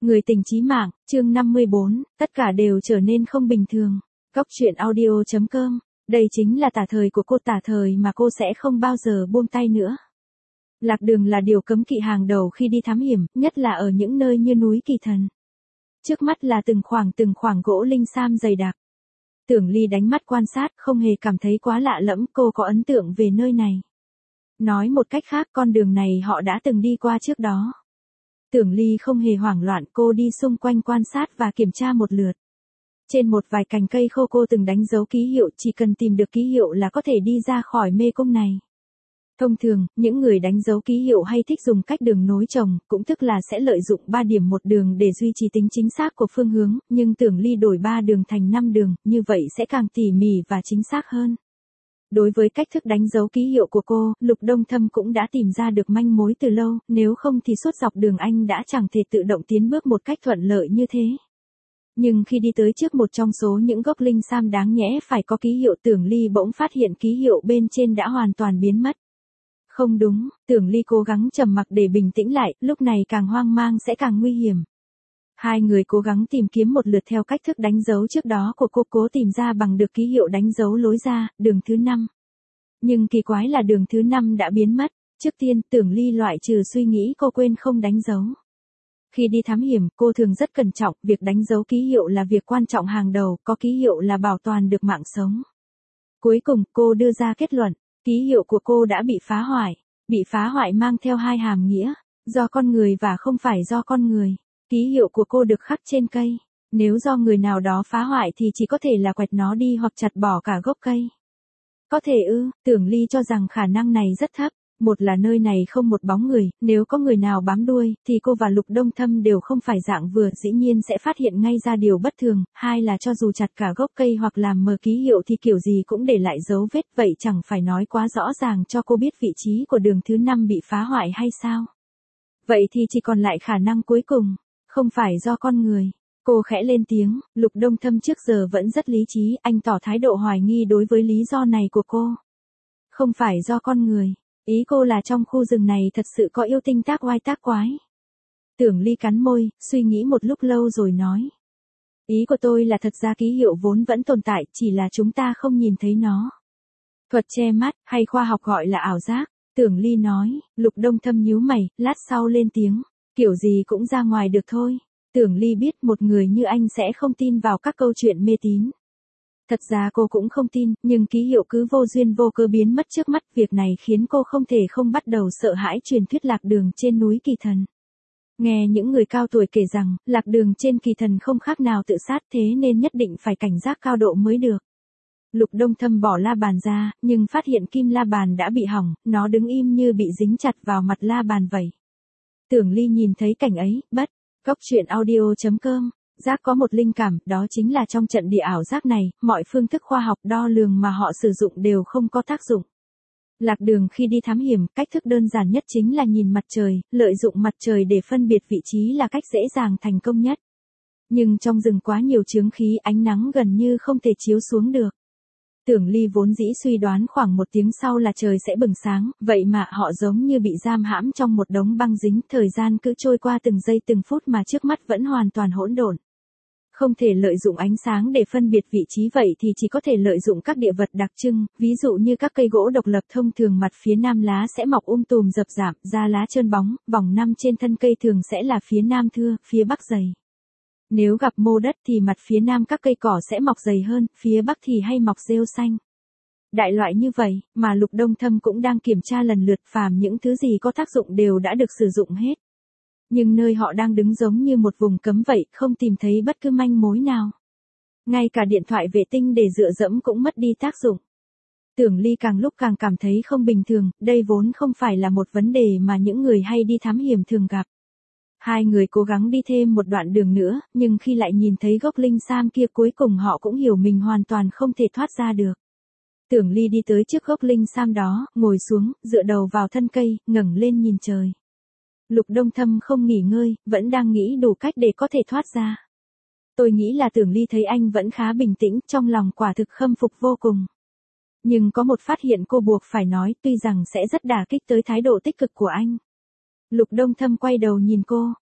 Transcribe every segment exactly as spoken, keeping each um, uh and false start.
Người tình chí mạng, chương năm mươi bốn, tất cả đều trở nên không bình thường. Góc truyện audio chấm com, đây chính là tả thời của cô, tả thời mà cô sẽ không bao giờ buông tay nữa. Lạc đường là điều cấm kỵ hàng đầu khi đi thám hiểm, nhất là ở những nơi như núi Kỳ Thần. Trước mắt là từng khoảng từng khoảng gỗ linh sam dày đặc. Tưởng Ly đánh mắt quan sát, không hề cảm thấy quá lạ lẫm, cô có ấn tượng về nơi này. Nói một cách khác, con đường này họ đã từng đi qua trước đó. Tưởng Ly không hề hoảng loạn, cô đi xung quanh quan sát và kiểm tra một lượt. Trên một vài cành cây khô cô từng đánh dấu ký hiệu, chỉ cần tìm được ký hiệu là có thể đi ra khỏi mê cung này. Thông thường, những người đánh dấu ký hiệu hay thích dùng cách đường nối chồng, cũng tức là sẽ lợi dụng ba điểm một đường để duy trì tính chính xác của phương hướng, nhưng Tưởng Ly đổi ba đường thành năm đường, như vậy sẽ càng tỉ mỉ và chính xác hơn. Đối với cách thức đánh dấu ký hiệu của cô, Lục Đông Thâm cũng đã tìm ra được manh mối từ lâu, nếu không thì suốt dọc đường anh đã chẳng thể tự động tiến bước một cách thuận lợi như thế. Nhưng khi đi tới trước một trong số những gốc linh sam đáng nhẽ phải có ký hiệu, Tưởng Ly bỗng phát hiện ký hiệu bên trên đã hoàn toàn biến mất. Không đúng, Tưởng Ly cố gắng trầm mặc để bình tĩnh lại, lúc này càng hoang mang sẽ càng nguy hiểm. Hai người cố gắng tìm kiếm một lượt theo cách thức đánh dấu trước đó của cô, cố tìm ra bằng được ký hiệu đánh dấu lối ra, đường thứ năm. Nhưng kỳ quái là đường thứ năm đã biến mất. Trước tiên, Tưởng Ly loại trừ suy nghĩ cô quên không đánh dấu. Khi đi thám hiểm, cô thường rất cẩn trọng, việc đánh dấu ký hiệu là việc quan trọng hàng đầu, có ký hiệu là bảo toàn được mạng sống. Cuối cùng, cô đưa ra kết luận, ký hiệu của cô đã bị phá hoại. Bị phá hoại mang theo hai hàm nghĩa, do con người và không phải do con người. Ký hiệu của cô được khắc trên cây. Nếu do người nào đó phá hoại thì chỉ có thể là quẹt nó đi hoặc chặt bỏ cả gốc cây. Có thể ư, Tưởng Ly cho rằng khả năng này rất thấp. Một là nơi này không một bóng người, nếu có người nào bám đuôi, thì cô và Lục Đông Thâm đều không phải dạng vừa, dĩ nhiên sẽ phát hiện ngay ra điều bất thường. Hai là cho dù chặt cả gốc cây hoặc làm mờ ký hiệu thì kiểu gì cũng để lại dấu vết, vậy chẳng phải nói quá rõ ràng cho cô biết vị trí của đường thứ năm bị phá hoại hay sao? Vậy thì chỉ còn lại khả năng cuối cùng, không phải do con người. Cô khẽ lên tiếng, Lục Đông Thâm trước giờ vẫn rất lý trí, anh tỏ thái độ hoài nghi đối với lý do này của cô. Không phải do con người. Ý cô là trong khu rừng này thật sự có yêu tinh tác oai tác quái. Tưởng Ly cắn môi, suy nghĩ một lúc lâu rồi nói. Ý của tôi là thật ra ký hiệu vốn vẫn tồn tại, chỉ là chúng ta không nhìn thấy nó. Thuật che mắt, hay khoa học gọi là ảo giác, Tưởng Ly nói. Lục Đông Thâm nhíu mày, lát sau lên tiếng. Kiểu gì cũng ra ngoài được thôi. Tưởng Ly biết một người như anh sẽ không tin vào các câu chuyện mê tín. Thật ra cô cũng không tin, nhưng ký hiệu cứ vô duyên vô cớ biến mất trước mắt, việc này khiến cô không thể không bắt đầu sợ hãi truyền thuyết lạc đường trên núi Kỳ Thần. Nghe những người cao tuổi kể rằng, lạc đường trên Kỳ Thần không khác nào tự sát, thế nên nhất định phải cảnh giác cao độ mới được. Lục Đông Thâm bỏ la bàn ra, nhưng phát hiện kim la bàn đã bị hỏng, nó đứng im như bị dính chặt vào mặt la bàn vậy. Tưởng Ly nhìn thấy cảnh ấy, bất, góc truyện audio chấm com. Giác có một linh cảm, đó chính là trong trận địa ảo giác này, mọi phương thức khoa học đo lường mà họ sử dụng đều không có tác dụng. Lạc đường khi đi thám hiểm, cách thức đơn giản nhất chính là nhìn mặt trời, lợi dụng mặt trời để phân biệt vị trí là cách dễ dàng thành công nhất. Nhưng trong rừng quá nhiều chướng khí, ánh nắng gần như không thể chiếu xuống được. Tưởng Ly vốn dĩ suy đoán khoảng một tiếng sau là trời sẽ bừng sáng, vậy mà họ giống như bị giam hãm trong một đống băng dính, thời gian cứ trôi qua từng giây từng phút mà trước mắt vẫn hoàn toàn hỗn độn. Không thể lợi dụng ánh sáng để phân biệt vị trí vậy thì chỉ có thể lợi dụng các địa vật đặc trưng, ví dụ như các cây gỗ độc lập thông thường mặt phía nam lá sẽ mọc um tùm rậm rạp, da lá trơn bóng, vòng năm trên thân cây thường sẽ là phía nam thưa, phía bắc dày. Nếu gặp mô đất thì mặt phía nam các cây cỏ sẽ mọc dày hơn, phía bắc thì hay mọc rêu xanh. Đại loại như vậy, mà Lục Đông Thâm cũng đang kiểm tra lần lượt, phàm những thứ gì có tác dụng đều đã được sử dụng hết. Nhưng nơi họ đang đứng giống như một vùng cấm vậy, không tìm thấy bất cứ manh mối nào. Ngay cả điện thoại vệ tinh để dựa dẫm cũng mất đi tác dụng. Tưởng Ly càng lúc càng cảm thấy không bình thường, đây vốn không phải là một vấn đề mà những người hay đi thám hiểm thường gặp. Hai người cố gắng đi thêm một đoạn đường nữa, nhưng khi lại nhìn thấy gốc linh sam kia cuối cùng họ cũng hiểu mình hoàn toàn không thể thoát ra được. Tưởng Ly đi tới trước gốc linh sam đó, ngồi xuống, dựa đầu vào thân cây, ngẩng lên nhìn trời. Lục Đông Thâm không nghỉ ngơi, vẫn đang nghĩ đủ cách để có thể thoát ra. Tôi nghĩ là Tưởng Ly thấy anh vẫn khá bình tĩnh, trong lòng quả thực khâm phục vô cùng. Nhưng có một phát hiện cô buộc phải nói, tuy rằng sẽ rất đả kích tới thái độ tích cực của anh. Lục Đông Thâm quay đầu nhìn cô,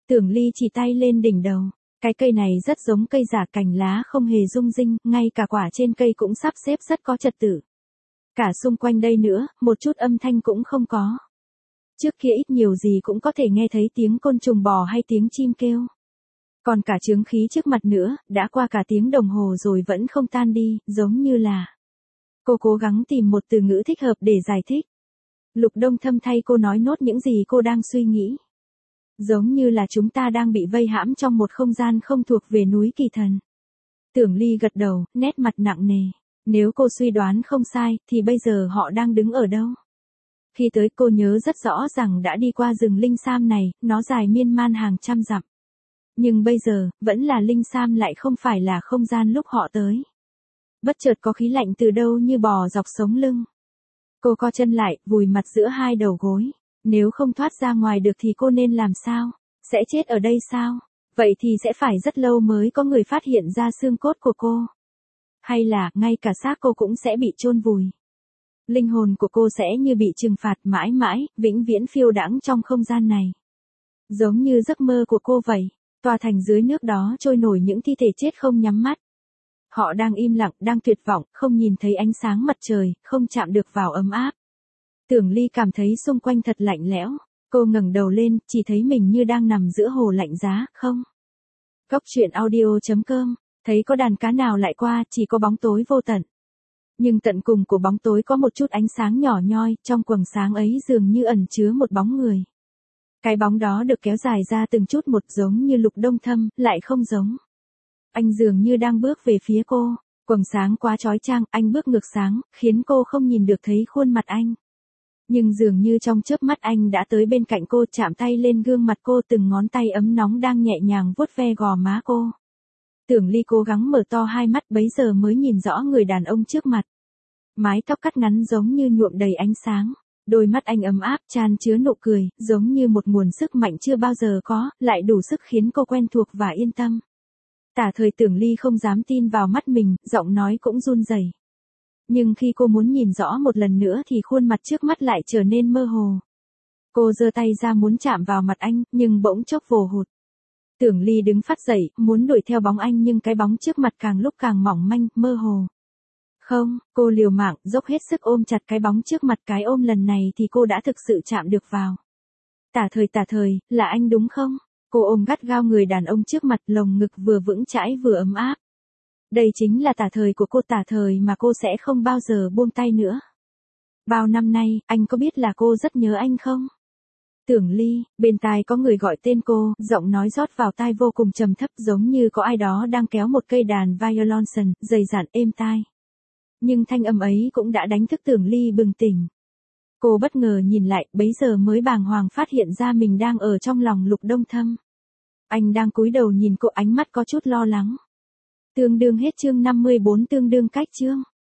Tưởng Ly chỉ tay lên đỉnh đầu. Cái cây này rất giống cây giả, cành lá không hề rung rinh, ngay cả quả trên cây cũng sắp xếp rất có trật tự. Cả xung quanh đây nữa, một chút âm thanh cũng không có. Trước kia ít nhiều gì cũng có thể nghe thấy tiếng côn trùng bò hay tiếng chim kêu. Còn cả chướng khí trước mặt nữa, đã qua cả tiếng đồng hồ rồi vẫn không tan đi, giống như là... Cô cố gắng tìm một từ ngữ thích hợp để giải thích. Lục Đông Thâm thay cô nói nốt những gì cô đang suy nghĩ. Giống như là chúng ta đang bị vây hãm trong một không gian không thuộc về núi Kỳ Thần. Tưởng Ly gật đầu, nét mặt nặng nề. Nếu cô suy đoán không sai, thì bây giờ họ đang đứng ở đâu? Khi tới cô nhớ rất rõ rằng đã đi qua rừng Linh Sam này, nó dài miên man hàng trăm dặm. Nhưng bây giờ, vẫn là Linh Sam lại không phải là không gian lúc họ tới. Bất chợt có khí lạnh từ đâu như bò dọc sống lưng. Cô co chân lại, vùi mặt giữa hai đầu gối. Nếu không thoát ra ngoài được thì cô nên làm sao? Sẽ chết ở đây sao? Vậy thì sẽ phải rất lâu mới có người phát hiện ra xương cốt của cô. Hay là, ngay cả xác cô cũng sẽ bị chôn vùi. Linh hồn của cô sẽ như bị trừng phạt mãi mãi, vĩnh viễn phiêu đãng trong không gian này. Giống như giấc mơ của cô vậy. Tòa thành dưới nước đó trôi nổi những thi thể chết không nhắm mắt. Họ đang im lặng, đang tuyệt vọng, không nhìn thấy ánh sáng mặt trời, không chạm được vào ấm áp. Tưởng Ly cảm thấy xung quanh thật lạnh lẽo. Cô ngẩng đầu lên, chỉ thấy mình như đang nằm giữa hồ lạnh giá, không? Cốc truyện audio chấm com. Thấy có đàn cá nào lại qua, chỉ có bóng tối vô tận. Nhưng tận cùng của bóng tối có một chút ánh sáng nhỏ nhoi, trong quầng sáng ấy dường như ẩn chứa một bóng người. Cái bóng đó được kéo dài ra từng chút một, giống như Lục Đông Thâm, lại không giống. Anh dường như đang bước về phía cô. Quầng sáng quá chói chang, anh bước ngược sáng, khiến cô không nhìn được thấy khuôn mặt anh. Nhưng dường như trong chớp mắt anh đã tới bên cạnh cô, chạm tay lên gương mặt cô, từng ngón tay ấm nóng đang nhẹ nhàng vuốt ve gò má cô. Tưởng Ly cố gắng mở to hai mắt, bấy giờ mới nhìn rõ người đàn ông trước mặt. Mái tóc cắt ngắn giống như nhuộm đầy ánh sáng. Đôi mắt anh ấm áp, chan chứa nụ cười, giống như một nguồn sức mạnh chưa bao giờ có, lại đủ sức khiến cô quen thuộc và yên tâm. Tả Thời Tưởng Ly không dám tin vào mắt mình, giọng nói cũng run rẩy. Nhưng khi cô muốn nhìn rõ một lần nữa thì khuôn mặt trước mắt lại trở nên mơ hồ. Cô giơ tay ra muốn chạm vào mặt anh, nhưng bỗng chốc vồ hụt. Tưởng Ly đứng phát dậy, muốn đuổi theo bóng anh, nhưng cái bóng trước mặt càng lúc càng mỏng manh, mơ hồ. Không, cô liều mạng, dốc hết sức ôm chặt cái bóng trước mặt, cái ôm lần này thì cô đã thực sự chạm được vào. Tả Thời, Tả Thời, là anh đúng không? Cô ôm gắt gao người đàn ông trước mặt, lồng ngực vừa vững chãi vừa ấm áp. Đây chính là Tả Thời của cô, Tả Thời mà cô sẽ không bao giờ buông tay nữa. Bao năm nay, anh có biết là cô rất nhớ anh không? Tưởng Ly, bên tai có người gọi tên cô, giọng nói rót vào tai vô cùng trầm thấp, giống như có ai đó đang kéo một cây đàn violon, dày dặn êm tai. Nhưng thanh âm ấy cũng đã đánh thức Tưởng Ly bừng tỉnh. Cô bất ngờ nhìn lại, bấy giờ mới bàng hoàng phát hiện ra mình đang ở trong lòng Lục Đông Thâm. Anh đang cúi đầu nhìn cô, ánh mắt có chút lo lắng. Tương đương hết chương năm mươi bốn, tương đương cách chương.